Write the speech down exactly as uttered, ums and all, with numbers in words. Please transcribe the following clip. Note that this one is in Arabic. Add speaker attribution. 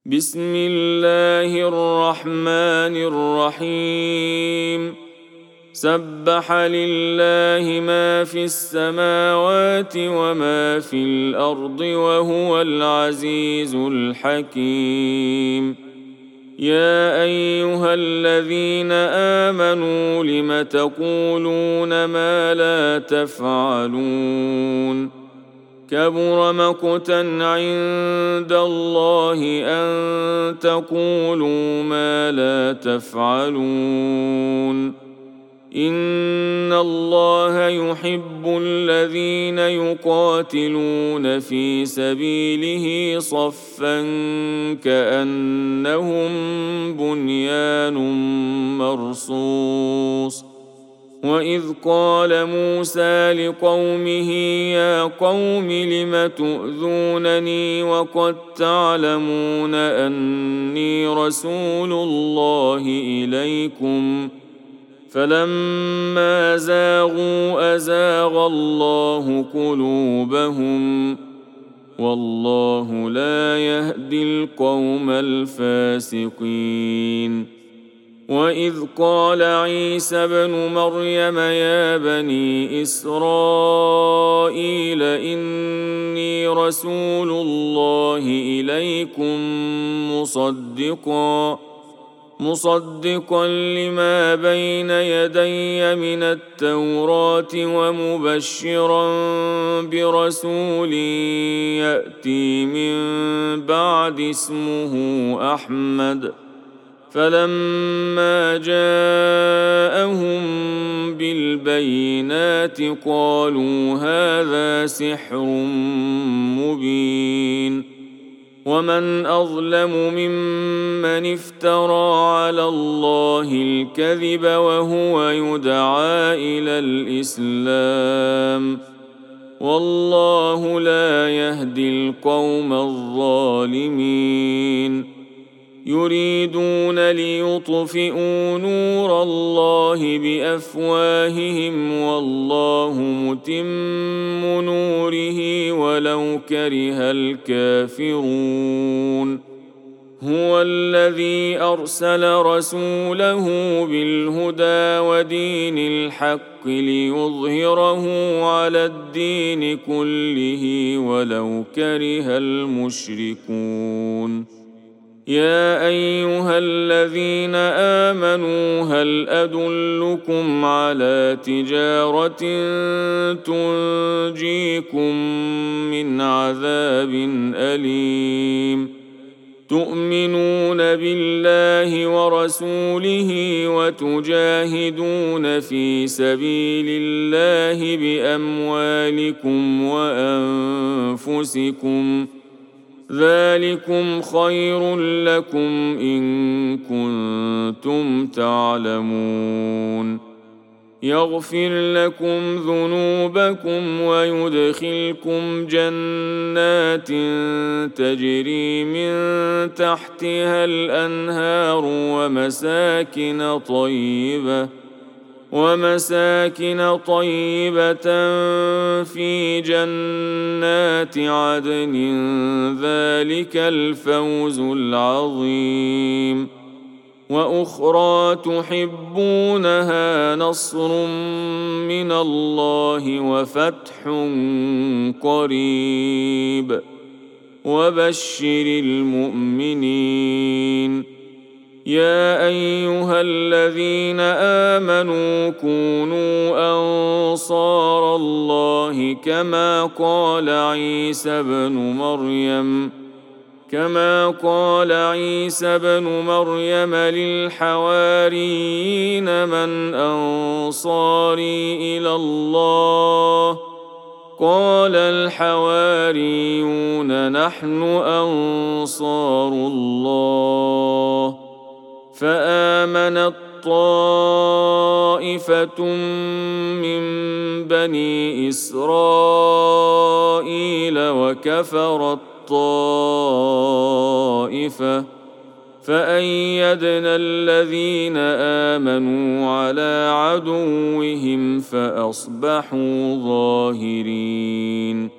Speaker 1: بسم الله الرحمن الرحيم سبح لله ما في السماوات وما في الأرض وهو العزيز الحكيم يا أيها الذين آمنوا لم تقولون ما لا تفعلون كبر مقتا عند الله أن تقولوا ما لا تفعلون إن الله يحب الذين يقاتلون في سبيله صفا كأنهم بنيان مرصوص وإذ قال موسى لقومه يا قوم لم تؤذونني وقد تعلمون أني رسول الله إليكم فلما زاغوا أزاغ الله قلوبهم والله لا يهدي القوم الفاسقين وإذ قال عيسى ابن مريم يا بني إسرائيل إني رسول الله إليكم مصدقا مصدقا لما بين يدي من التوراة ومبشرا برسول يأتي من بعد اسمه أحمد فلما جاءهم بالبينات قالوا هذا سحر مبين ومن أظلم ممن افترى على الله الكذب وهو يدعى إلى الإسلام والله لا يهدي القوم الظالمين يريدون ليطفئوا نور الله بأفواههم والله متم نوره ولو كره الكافرون هو الذي أرسل رسوله بالهدى ودين الحق ليظهره على الدين كله ولو كره المشركون يا أيها الذين آمنوا هل أدلكم على تجارة تنجيكم من عذاب أليم تؤمنون بالله ورسوله وتجاهدون في سبيل الله بأموالكم وأنفسكم ذلكم خير لكم إن كنتم تعلمون يغفر لكم ذنوبكم ويدخلكم جنات تجري من تحتها الأنهار ومساكن طيبة ومساكن طيبة في جنات عدن ذلك الفوز العظيم وأخرى تحبونها نصر من الله وفتح قريب وبشر المؤمنين يا أيها الذين آمنوا كونوا أنصار الله كما قال عيسى ابن مريم كما قال عيسى ابن مريم للحواريين من أنصاري إلى الله قال الحواريون نحن أنصار الله فآمنت طائفة من بني إسرائيل وكفرت طائفة فأيدنا الذين آمنوا على عدوهم فأصبحوا ظاهرين